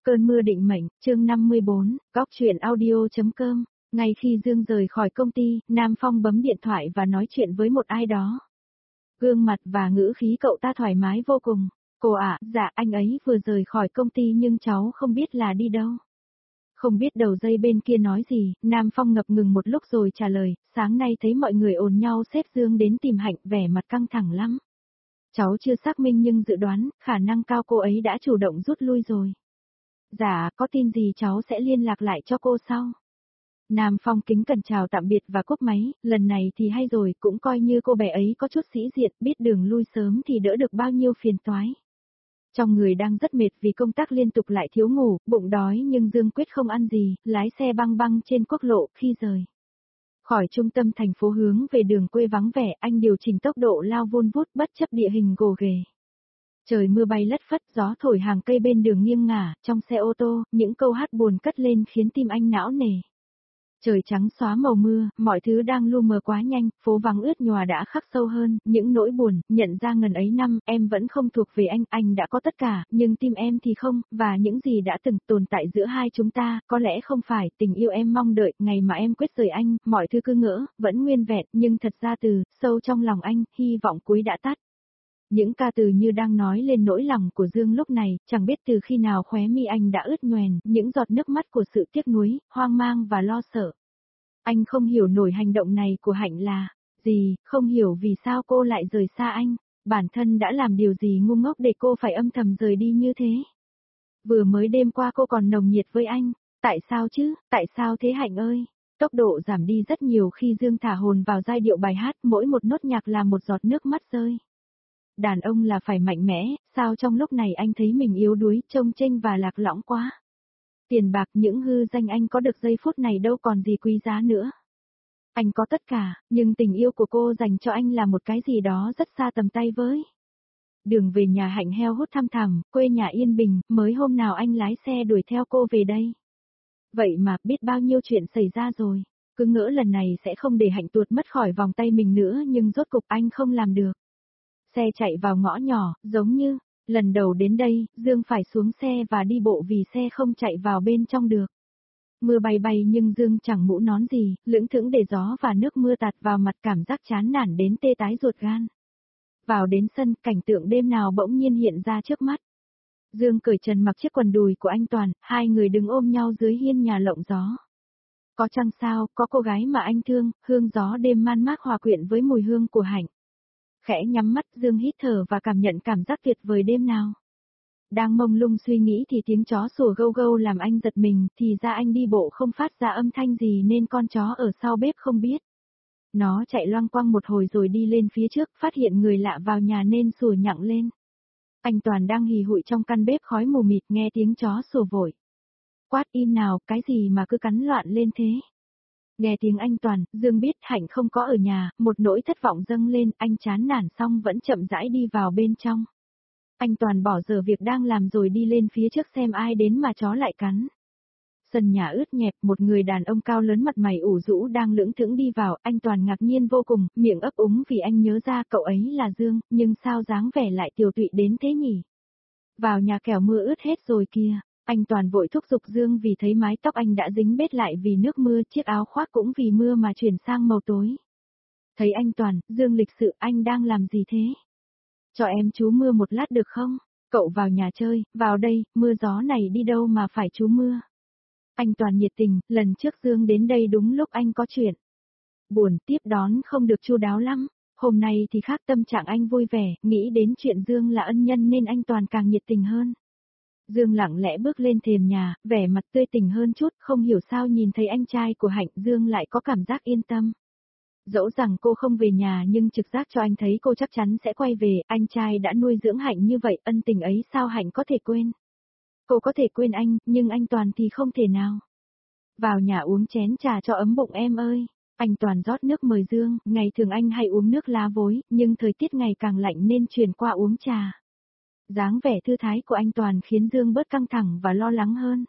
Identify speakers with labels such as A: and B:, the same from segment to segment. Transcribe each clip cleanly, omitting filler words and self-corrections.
A: Cơn mưa định mệnh, chương 54, góc truyện audio.com. Ngay khi Dương rời khỏi công ty, Nam Phong bấm điện thoại và nói chuyện với một ai đó. Gương mặt và ngữ khí cậu ta thoải mái vô cùng. Cô ạ, dạ anh ấy vừa rời khỏi công ty nhưng cháu không biết là đi đâu. Không biết đầu dây bên kia nói gì, Nam Phong ngập ngừng một lúc rồi trả lời, sáng nay thấy mọi người ồn nhau xếp Dương đến tìm Hạnh, vẻ mặt căng thẳng lắm. Cháu chưa xác minh nhưng dự đoán, khả năng cao cô ấy đã chủ động rút lui rồi. Dạ, có tin gì cháu sẽ liên lạc lại cho cô sau. Nam Phong kính cẩn chào tạm biệt và cúp máy, lần này thì hay rồi, cũng coi như cô bé ấy có chút sĩ diện, biết đường lui sớm thì đỡ được bao nhiêu phiền toái. Trong người đang rất mệt vì công tác liên tục lại thiếu ngủ, bụng đói nhưng Dương quyết không ăn gì, lái xe băng băng trên quốc lộ khi rời khỏi trung tâm thành phố hướng về đường quê vắng vẻ, anh điều chỉnh tốc độ lao vun vút bất chấp địa hình gồ ghề. Trời mưa bay lất phất, gió thổi hàng cây bên đường nghiêng ngả, trong xe ô tô, những câu hát buồn cất lên khiến tim anh não nề. Trời trắng xóa màu mưa, mọi thứ đang lu mờ quá nhanh, phố vắng ướt nhòa đã khắc sâu hơn, những nỗi buồn, nhận ra ngần ấy năm, em vẫn không thuộc về anh đã có tất cả, nhưng tim em thì không, và những gì đã từng tồn tại giữa hai chúng ta, có lẽ không phải tình yêu em mong đợi, ngày mà em quyết rời anh, mọi thứ cứ ngỡ, vẫn nguyên vẹn, nhưng thật ra từ, sâu trong lòng anh, hy vọng cuối đã tắt. Những ca từ như đang nói lên nỗi lòng của Dương lúc này, chẳng biết từ khi nào khóe mi anh đã ướt nhoèn, những giọt nước mắt của sự tiếc nuối, hoang mang và lo sợ. Anh không hiểu nổi hành động này của Hạnh là gì, không hiểu vì sao cô lại rời xa anh, bản thân đã làm điều gì ngu ngốc để cô phải âm thầm rời đi như thế. Vừa mới đêm qua cô còn nồng nhiệt với anh, tại sao chứ, tại sao thế Hạnh ơi? Tốc độ giảm đi rất nhiều khi Dương thả hồn vào giai điệu bài hát, mỗi một nốt nhạc là một giọt nước mắt rơi. Đàn ông là phải mạnh mẽ, sao trong lúc này anh thấy mình yếu đuối, trông chênh và lạc lõng quá. Tiền bạc những hư danh anh có được giây phút này đâu còn gì quý giá nữa. Anh có tất cả, nhưng tình yêu của cô dành cho anh là một cái gì đó rất xa tầm tay với. Đường về nhà Hạnh heo hút thăm thẳm, quê nhà yên bình, mới hôm nào anh lái xe đuổi theo cô về đây. Vậy mà biết bao nhiêu chuyện xảy ra rồi, cứ ngỡ lần này sẽ không để Hạnh tuột mất khỏi vòng tay mình nữa nhưng rốt cục anh không làm được. Xe chạy vào ngõ nhỏ, giống như, lần đầu đến đây, Dương phải xuống xe và đi bộ vì xe không chạy vào bên trong được. Mưa bay bay nhưng Dương chẳng mũ nón gì, lững thững để gió và nước mưa tạt vào mặt cảm giác chán nản đến tê tái ruột gan. Vào đến sân, cảnh tượng đêm nào bỗng nhiên hiện ra trước mắt. Dương cởi trần mặc chiếc quần đùi của anh Toàn, hai người đứng ôm nhau dưới hiên nhà lộng gió. Có chăng sao, có cô gái mà anh thương, hương gió đêm man mác hòa quyện với mùi hương của Hạnh. Khẽ nhắm mắt Dương hít thở và cảm nhận cảm giác tuyệt vời đêm nào. Đang mông lung suy nghĩ thì tiếng chó sủa gâu gâu làm anh giật mình, thì ra anh đi bộ không phát ra âm thanh gì nên con chó ở sau bếp không biết. Nó chạy loang quăng một hồi rồi đi lên phía trước, phát hiện người lạ vào nhà nên sủa nhặng lên. Anh Toàn đang hì hụi trong căn bếp khói mù mịt nghe tiếng chó sủa vội. Quát im nào, cái gì mà cứ cắn loạn lên thế? Nghe tiếng anh Toàn, Dương biết Hạnh không có ở nhà, một nỗi thất vọng dâng lên, anh chán nản xong vẫn chậm rãi đi vào bên trong. Anh Toàn bỏ giờ việc đang làm rồi đi lên phía trước xem ai đến mà chó lại cắn. Sân nhà ướt nhẹp, một người đàn ông cao lớn mặt mày ủ rũ đang lững thững đi vào, anh Toàn ngạc nhiên vô cùng, miệng ấp úng vì anh nhớ ra cậu ấy là Dương, nhưng sao dáng vẻ lại tiều tụy đến thế nhỉ? Vào nhà kẻo mưa ướt hết rồi kìa. Anh Toàn vội thúc giục Dương vì thấy mái tóc anh đã dính bết lại vì nước mưa, chiếc áo khoác cũng vì mưa mà chuyển sang màu tối. Thấy anh Toàn, Dương lịch sự, anh đang làm gì thế? Cho em trú mưa một lát được không? Cậu vào nhà chơi, vào đây, mưa gió này đi đâu mà phải trú mưa? Anh Toàn nhiệt tình, lần trước Dương đến đây đúng lúc anh có chuyện. Buồn tiếp đón không được chu đáo lắm, hôm nay thì khác, tâm trạng anh vui vẻ, nghĩ đến chuyện Dương là ân nhân nên anh Toàn càng nhiệt tình hơn. Dương lặng lẽ bước lên thềm nhà, vẻ mặt tươi tỉnh hơn chút, không hiểu sao nhìn thấy anh trai của Hạnh, Dương lại có cảm giác yên tâm. Dẫu rằng cô không về nhà nhưng trực giác cho anh thấy cô chắc chắn sẽ quay về, anh trai đã nuôi dưỡng Hạnh như vậy, ân tình ấy sao Hạnh có thể quên. Cô có thể quên anh, nhưng anh Toàn thì không thể nào. Vào nhà uống chén trà cho ấm bụng em ơi. Anh Toàn rót nước mời Dương, ngày thường anh hay uống nước lá vối, nhưng thời tiết ngày càng lạnh nên chuyển qua uống trà. Dáng vẻ thư thái của anh Toàn khiến Dương bớt căng thẳng và lo lắng hơn.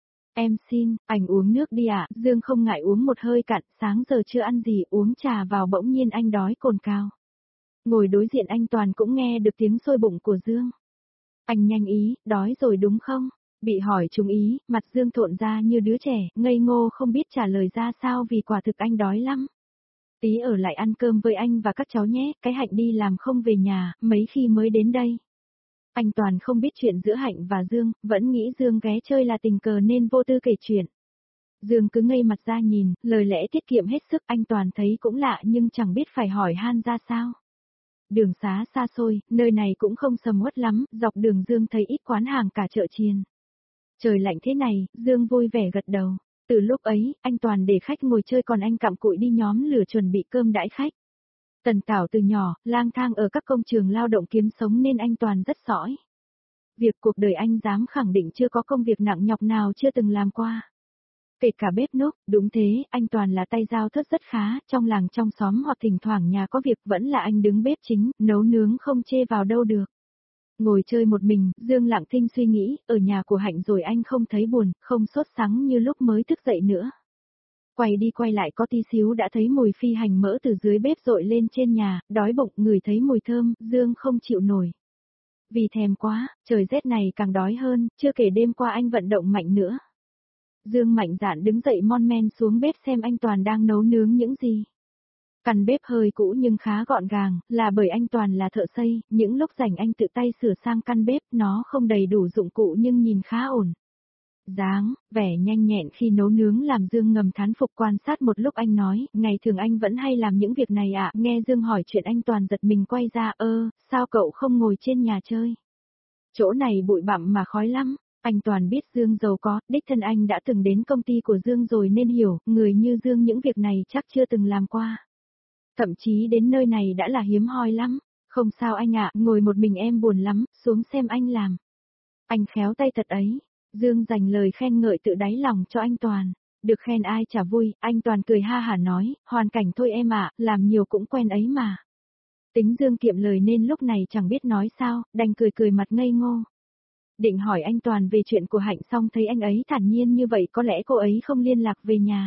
A: Em xin, anh uống nước đi ạ. Dương không ngại uống một hơi cạn, sáng giờ chưa ăn gì, uống trà vào bỗng nhiên anh đói cồn cào. Ngồi đối diện anh Toàn cũng nghe được tiếng sôi bụng của Dương. Anh nhanh ý, đói rồi đúng không? Bị hỏi trúng ý, mặt Dương thộn ra như đứa trẻ, ngây ngô không biết trả lời ra sao vì quả thực anh đói lắm. Tí ở lại ăn cơm với anh và các cháu nhé, cái Hạnh đi làm không về nhà, mấy khi mới đến đây. Anh Toàn không biết chuyện giữa Hạnh và Dương, vẫn nghĩ Dương ghé chơi là tình cờ nên vô tư kể chuyện. Dương cứ ngây mặt ra nhìn, lời lẽ tiết kiệm hết sức, anh Toàn thấy cũng lạ nhưng chẳng biết phải hỏi han ra sao. Đường xá xa xôi, nơi này cũng không sầm uất lắm, dọc đường Dương thấy ít quán hàng cả chợ chiền. Trời lạnh thế này, Dương vui vẻ gật đầu. Từ lúc ấy, anh Toàn để khách ngồi chơi còn anh cặm cụi đi nhóm lửa chuẩn bị cơm đãi khách. Tần Tảo từ nhỏ, lang thang ở các công trường lao động kiếm sống nên anh Toàn rất giỏi. Việc cuộc đời anh dám khẳng định chưa có công việc nặng nhọc nào chưa từng làm qua. Kể cả bếp núc, đúng thế, anh Toàn là tay dao thớt rất khá, trong làng trong xóm hoặc thỉnh thoảng nhà có việc vẫn là anh đứng bếp chính, nấu nướng không chê vào đâu được. Ngồi chơi một mình, Dương lặng thinh suy nghĩ, ở nhà của Hạnh rồi anh không thấy buồn, không sốt sắng như lúc mới thức dậy nữa. Quay đi quay lại có tí xíu đã thấy mùi phi hành mỡ từ dưới bếp dội lên trên nhà, đói bụng ngửi thấy mùi thơm, Dương không chịu nổi. Vì thèm quá, trời rét này càng đói hơn, chưa kể đêm qua anh vận động mạnh nữa. Dương mạnh dạn đứng dậy mon men xuống bếp xem anh Toàn đang nấu nướng những gì. Căn bếp hơi cũ nhưng khá gọn gàng, là bởi anh Toàn là thợ xây, những lúc rảnh anh tự tay sửa sang căn bếp, nó không đầy đủ dụng cụ nhưng nhìn khá ổn. Dáng, vẻ nhanh nhẹn khi nấu nướng làm Dương ngầm thán phục quan sát một lúc anh nói, ngày thường anh vẫn hay làm những việc này ạ, nghe Dương hỏi chuyện anh Toàn giật mình quay ra, sao cậu không ngồi trên nhà chơi? Chỗ này bụi bặm mà khói lắm. Anh Toàn biết Dương giàu có, đích thân anh đã từng đến công ty của Dương rồi nên hiểu, người như Dương những việc này chắc chưa từng làm qua. Thậm chí đến nơi này đã là hiếm hoi lắm. Không sao anh ạ, ngồi một mình em buồn lắm, xuống xem anh làm. Anh khéo tay thật ấy. Dương dành lời khen ngợi tự đáy lòng cho anh Toàn. Được khen ai chả vui, anh Toàn cười ha hả nói, hoàn cảnh thôi em ạ, làm nhiều cũng quen ấy mà. Tính Dương kiệm lời nên lúc này chẳng biết nói sao, đành cười cười mặt ngây ngô. Định hỏi anh Toàn về chuyện của Hạnh xong thấy anh ấy thản nhiên như vậy có lẽ cô ấy không liên lạc về nhà.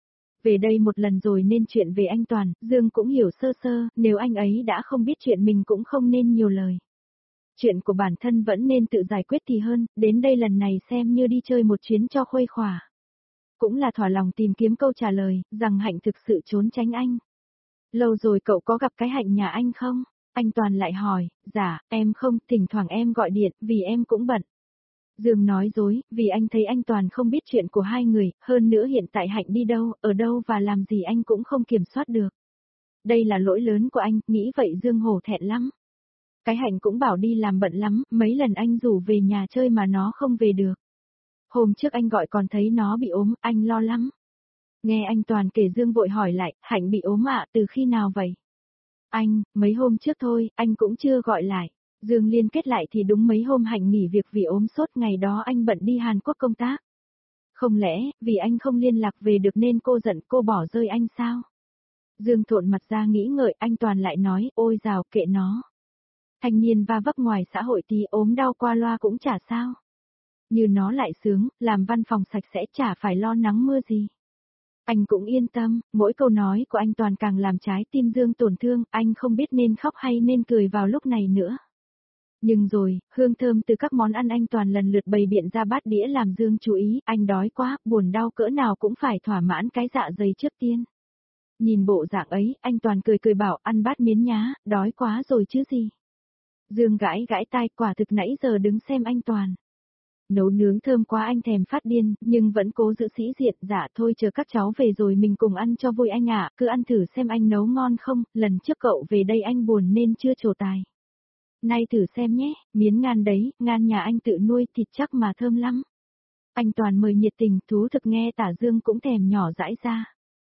A: Về đây một lần rồi nên chuyện về anh Toàn, Dương cũng hiểu sơ sơ, nếu anh ấy đã không biết chuyện mình cũng không nên nhiều lời. Chuyện của bản thân vẫn nên tự giải quyết thì hơn, đến đây lần này xem như đi chơi một chuyến cho khuây khỏa. Cũng là thỏa lòng tìm kiếm câu trả lời, rằng Hạnh thực sự trốn tránh anh. Lâu rồi cậu có gặp cái Hạnh nhà anh không? Anh Toàn lại hỏi, dạ, em không, thỉnh thoảng em gọi điện, vì em cũng bận. Dương nói dối, vì anh thấy anh Toàn không biết chuyện của hai người, hơn nữa hiện tại Hạnh đi đâu, ở đâu và làm gì anh cũng không kiểm soát được. Đây là lỗi lớn của anh, nghĩ vậy Dương hổ thẹn lắm. Cái Hạnh cũng bảo đi làm bận lắm, mấy lần anh rủ về nhà chơi mà nó không về được. Hôm trước anh gọi còn thấy nó bị ốm, anh lo lắm. Nghe anh Toàn kể Dương vội hỏi lại, Hạnh bị ốm ạ, từ khi nào vậy? Anh, mấy hôm trước thôi, anh cũng chưa gọi lại. Dương liên kết lại thì đúng mấy hôm Hạnh nghỉ việc vì ốm sốt, ngày đó anh bận đi Hàn Quốc công tác. Không lẽ, vì anh không liên lạc về được nên cô giận cô bỏ rơi anh sao? Dương thộn mặt ra nghĩ ngợi, anh Toàn lại nói, ôi dào kệ nó. Thanh niên va vấp ngoài xã hội thì ốm đau qua loa cũng chả sao. Như nó lại sướng, làm văn phòng sạch sẽ chả phải lo nắng mưa gì. Anh cũng yên tâm, mỗi câu nói của anh Toàn càng làm trái tim Dương tổn thương, anh không biết nên khóc hay nên cười vào lúc này nữa. Nhưng rồi, hương thơm từ các món ăn anh Toàn lần lượt bày biện ra bát đĩa làm Dương chú ý, anh đói quá, buồn đau cỡ nào cũng phải thỏa mãn cái dạ dày trước tiên. Nhìn bộ dạng ấy, anh Toàn cười cười bảo ăn bát miến nhá, đói quá rồi chứ gì. Dương gãi gãi tai, quả thực nãy giờ đứng xem anh Toàn. Nấu nướng thơm quá anh thèm phát điên, nhưng vẫn cố giữ sĩ diện, dạ thôi chờ các cháu về rồi mình cùng ăn cho vui anh ạ, cứ ăn thử xem anh nấu ngon không, lần trước cậu về đây anh buồn nên chưa trổ tài. Nay thử xem nhé, miến ngan đấy, ngan nhà anh tự nuôi thịt chắc mà thơm lắm. Anh Toàn mời nhiệt tình, thú thực nghe tả Dương cũng thèm nhỏ dãi ra.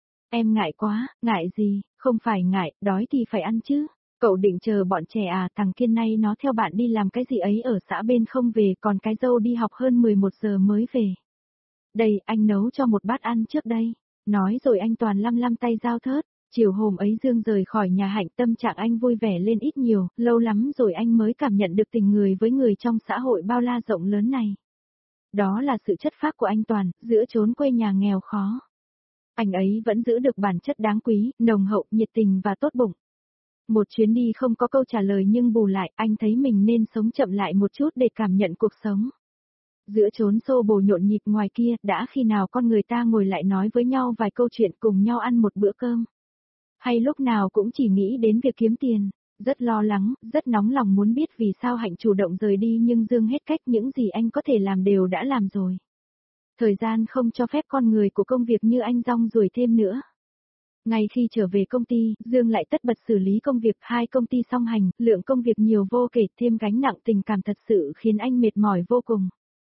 A: Em ngại quá, ngại gì, không phải ngại, đói thì phải ăn chứ. Cậu định chờ bọn trẻ à, thằng Kiên nay nó theo bạn đi làm cái gì ấy ở xã bên không về, còn cái dâu đi học hơn 11 giờ mới về. Đây, anh nấu cho một bát ăn trước đây. Nói rồi anh Toàn lăm lăm tay dao thớt. Chiều hôm ấy Dương rời khỏi nhà Hạnh, tâm trạng anh vui vẻ lên ít nhiều, lâu lắm rồi anh mới cảm nhận được tình người với người trong xã hội bao la rộng lớn này. Đó là sự chất phác của anh Toàn, giữa chốn quê nhà nghèo khó. Anh ấy vẫn giữ được bản chất đáng quý, nồng hậu, nhiệt tình và tốt bụng. Một chuyến đi không có câu trả lời nhưng bù lại, anh thấy mình nên sống chậm lại một chút để cảm nhận cuộc sống. Giữa chốn xô bồ nhộn nhịp ngoài kia, đã khi nào con người ta ngồi lại nói với nhau vài câu chuyện cùng nhau ăn một bữa cơm. Hay lúc nào cũng chỉ nghĩ đến việc kiếm tiền, rất lo lắng, rất nóng lòng muốn biết vì sao Hạnh chủ động rời đi nhưng Dương hết cách những gì anh có thể làm đều đã làm rồi. Thời gian không cho phép con người của công việc như anh rong ruổi thêm nữa. Ngay khi trở về công ty, Dương lại tất bật xử lý công việc, 2 công ty song hành, lượng công việc nhiều vô kể, thêm gánh nặng tình cảm thật sự khiến anh mệt mỏi vô cùng.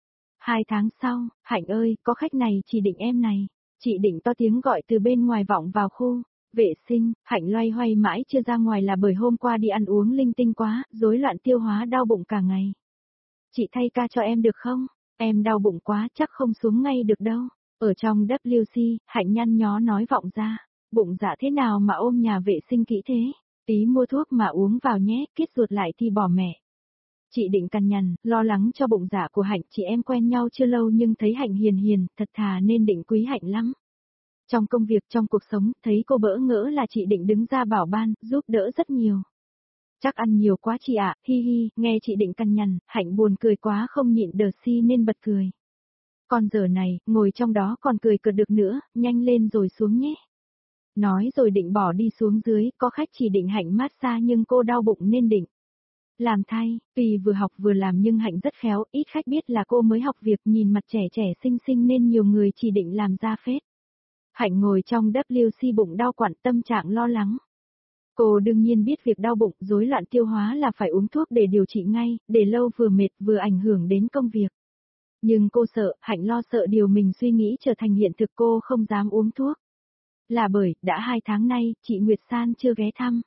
A: 2 tháng sau, Hạnh ơi, có khách này, chị Định em này. Chị Định to tiếng gọi từ bên ngoài vọng vào khu vệ sinh. Hạnh loay hoay mãi chưa ra ngoài là bởi hôm qua đi ăn uống linh tinh quá, rối loạn tiêu hóa đau bụng cả ngày. Chị thay ca cho em được không? Em đau bụng quá chắc không xuống ngay được đâu. Ở trong WC, Hạnh nhăn nhó nói vọng ra. Bụng dạ thế nào mà ôm nhà vệ sinh kỹ thế? Tí mua thuốc mà uống vào nhé, kết ruột lại thì bỏ mẹ. Chị Định cằn nhằn, lo lắng cho bụng dạ của Hạnh, chị em quen nhau chưa lâu nhưng thấy Hạnh hiền hiền, thật thà nên Định quý Hạnh lắm. Trong công việc, trong cuộc sống, thấy cô bỡ ngỡ là chị Định đứng ra bảo ban, giúp đỡ rất nhiều. Chắc ăn nhiều quá chị ạ, hi hi, nghe chị Định cằn nhằn, Hạnh buồn cười quá không nhịn đờ si nên bật cười. Còn giờ này, ngồi trong đó còn cười cợt được nữa, nhanh lên rồi xuống nhé. Nói rồi định bỏ đi xuống dưới, có khách chỉ định Hạnh massage nhưng cô đau bụng nên định làm thay. Tuy vừa học vừa làm nhưng Hạnh rất khéo, ít khách biết là cô mới học việc, nhìn mặt trẻ trẻ xinh xinh nên nhiều người chỉ định làm ra phết. Hạnh ngồi trong WC bụng đau quặn, tâm trạng lo lắng. Cô đương nhiên biết việc đau bụng, rối loạn tiêu hóa là phải uống thuốc để điều trị ngay, để lâu vừa mệt vừa ảnh hưởng đến công việc. Nhưng cô sợ, Hạnh lo sợ điều mình suy nghĩ trở thành hiện thực, cô không dám uống thuốc. Là bởi, đã 2 tháng nay, chị Nguyệt San chưa ghé thăm.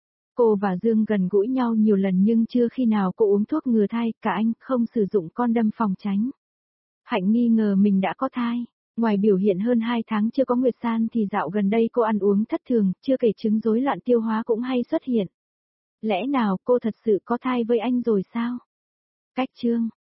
A: Cô và Dương gần gũi nhau nhiều lần nhưng chưa khi nào cô uống thuốc ngừa thai, cả anh không sử dụng condom phòng tránh. Hạnh nghi ngờ mình đã có thai. Ngoài biểu hiện hơn 2 tháng chưa có Nguyệt San thì dạo gần đây cô ăn uống thất thường, chưa kể chứng rối loạn tiêu hóa cũng hay xuất hiện. Lẽ nào cô thật sự có thai với anh rồi sao? Cách chương